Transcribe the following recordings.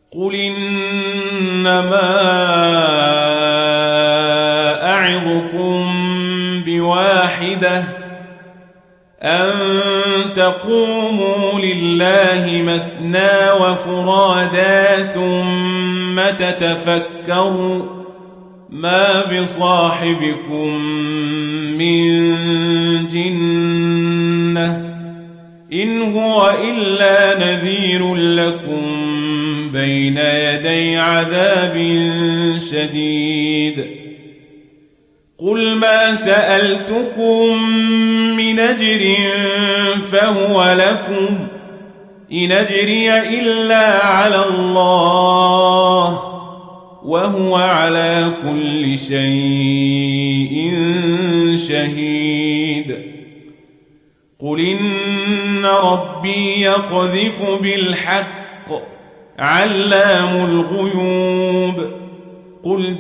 قل إنما أعظكم بواحدة أن تقوموا لله مثنى وفرادا ثم تتفكروا ما بصاحبكم من جنة إن هو إلا نذير لكم بين يدي عذاب شديد قل ما سألتكم من أجر فهو لكم إن أجري إلا على الله وهو على كل شيء شهيد قل إن ربي يقذف بالحق علام الغيوب قل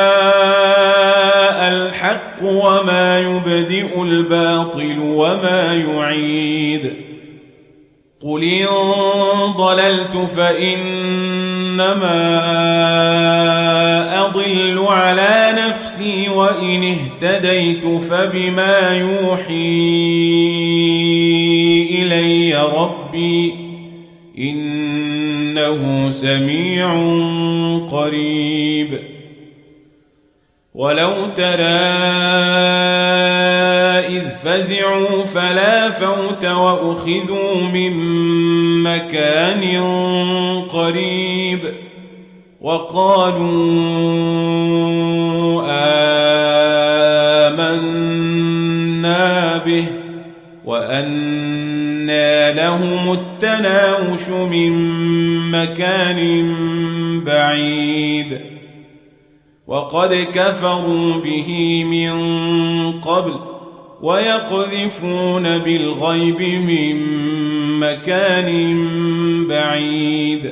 جاء الحق وما يبدئ الباطل وما يعيد قل إن ضللت فإنما أضل على نفسي وإن اهتديت فبما يوحي إلي ربي إنه سميع قريب ولو ترى إذ فزعوا فلا فوت وأخذوا من مكان قريب وقالوا آمنا به وأنى لهم التناوش من مكان بعيد وقد كفروا به من قبل ويقذفون بالغيب من مكان بعيد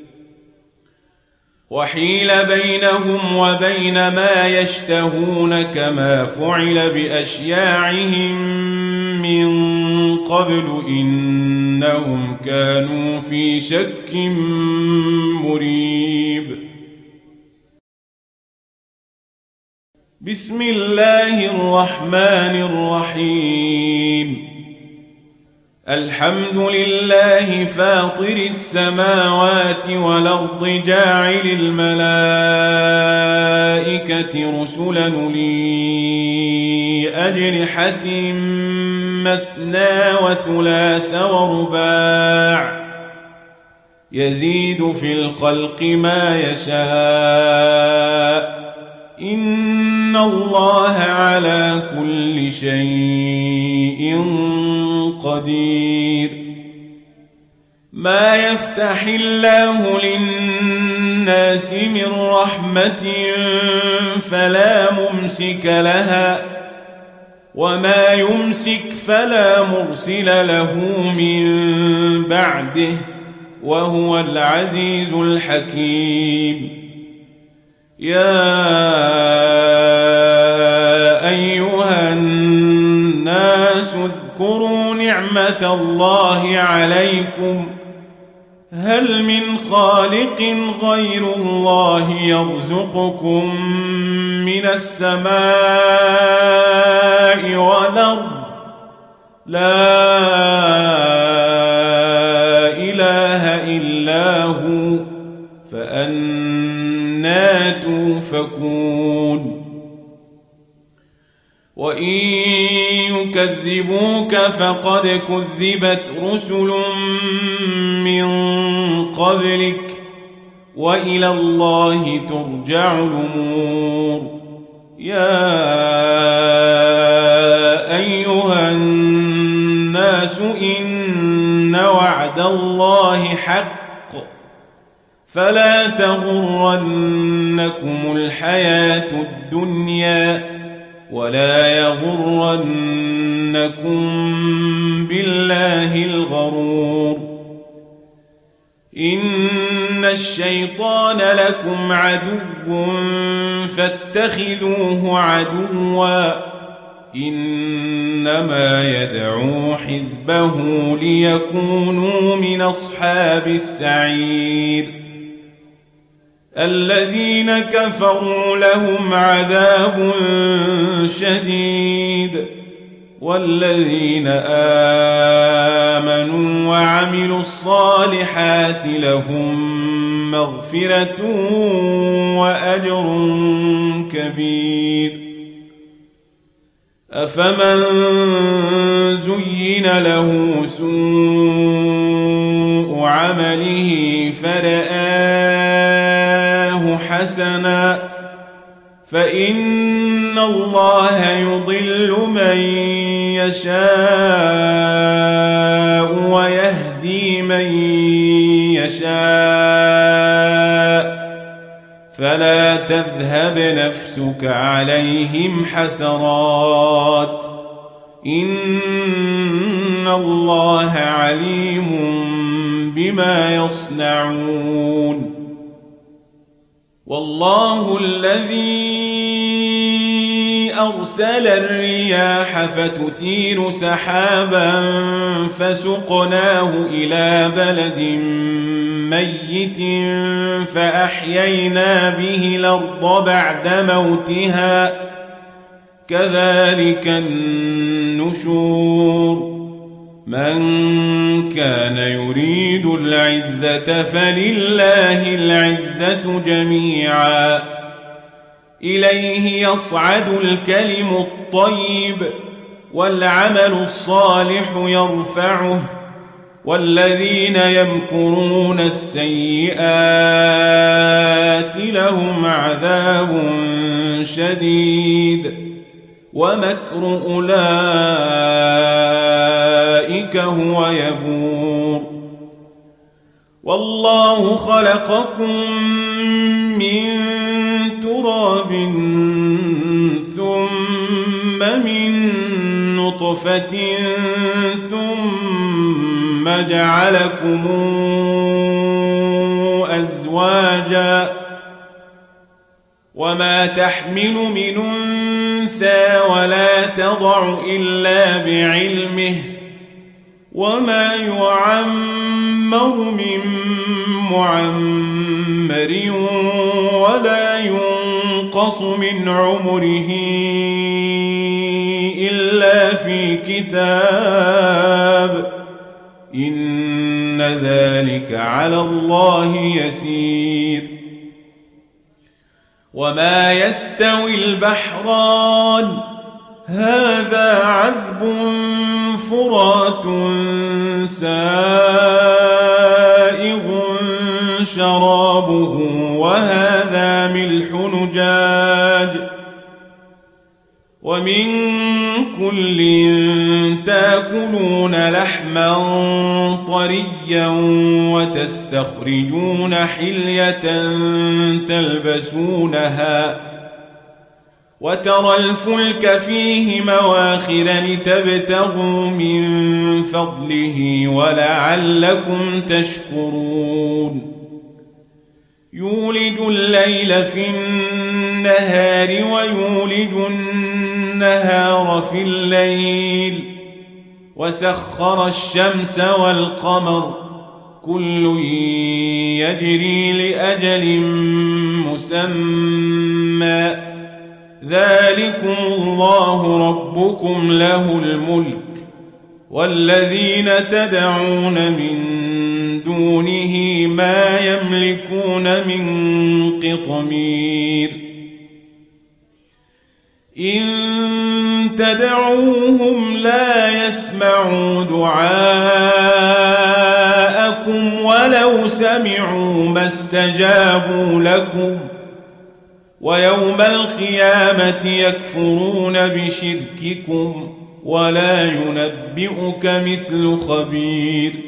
وحيل بينهم وبين ما يشتهون كما فعل بأشياعهم من قبل إنهم كانوا في شك مريب بسم الله الرحمن الرحيم الحمد لله فاطر السماوات والأرض جاعل الملائكة رسلا لي أجنحة مثنى وثلاث ورباع يزيد في الخلق ما يشاء إن الله على كل شيء قدير ما يفتح الله للناس من رحمة فلا ممسك لها وما يمسك فلا مرسل له من بعده وهو العزيز الحكيم يا أيها الناس اذكروا نعمة الله عليكم هل من خالق غير الله يرزقكم من السماء والأرض لا إله إلا هو فأنى توفكون وإن يكذبوك فقد كذبت رسل من قبلك وإلى الله ترجع الأمور يا أيها الناس إن وعد الله حق فلا تغرنكم الحياة الدنيا ولا يغرنكم بالله الغرور إن الشيطان لكم عدو فاتخذوه عدوا إنما يدعو حزبه ليكونوا من أصحاب السعير الذين كفروا لهم عذاب شديد والذين آمنوا وعملوا الصالحات لهم مغفرة وأجر كبير. أفمن زين له سوء عمله فرآه حسنا فإن الله يضل من يشاء ويهدي من يشاء فلا تذهب نفسك عليهم حسرات إن الله عليم بما يصنعون. والله الذي أرسل الرياح فتثير سحابا فسقناه إلى بلد ميت فأحيينا به الأرض بعد موتها كذلك النشور. من كان يريد العزة فلله العزة جميعا إليه يصعد الكلم الطيب والعمل الصالح يرفعه والذين يمكرون السيئات لهم عذاب شديد ومكر أولئك هو يبور. والله خلقكم من تراب ثم من نطفة ثم جعلكم أزواجا وما تحمل من أنثى ولا تضع إلا بعلمه وما يعمر من معمر ولا ينقص من عمره إلا في كتاب إن ذلك على الله يسير. وما يستوي البحران هذا عذب فرات سائغ شرابه وهذا ملح نجاج ومن كل تاكلون لحما طريا وتستخرجون حلية تلبسونها وترى الفلك فيه مواخر لتبتغوا من فضله ولعلكم تشكرون. يولج الليل في النهار ويولج النهار في الليل وسخر الشمس والقمر كل يجري لأجل مسمى ذلكم الله ربكم له الملك والذين تدعون من دونه ما يملكون من قطمير. إن تدعوهم لا يسمعوا دعاءكم ولو سمعوا ما استجابوا لكم ويوم القيامة يكفرون بشرككم ولا ينبئك مثل خبير.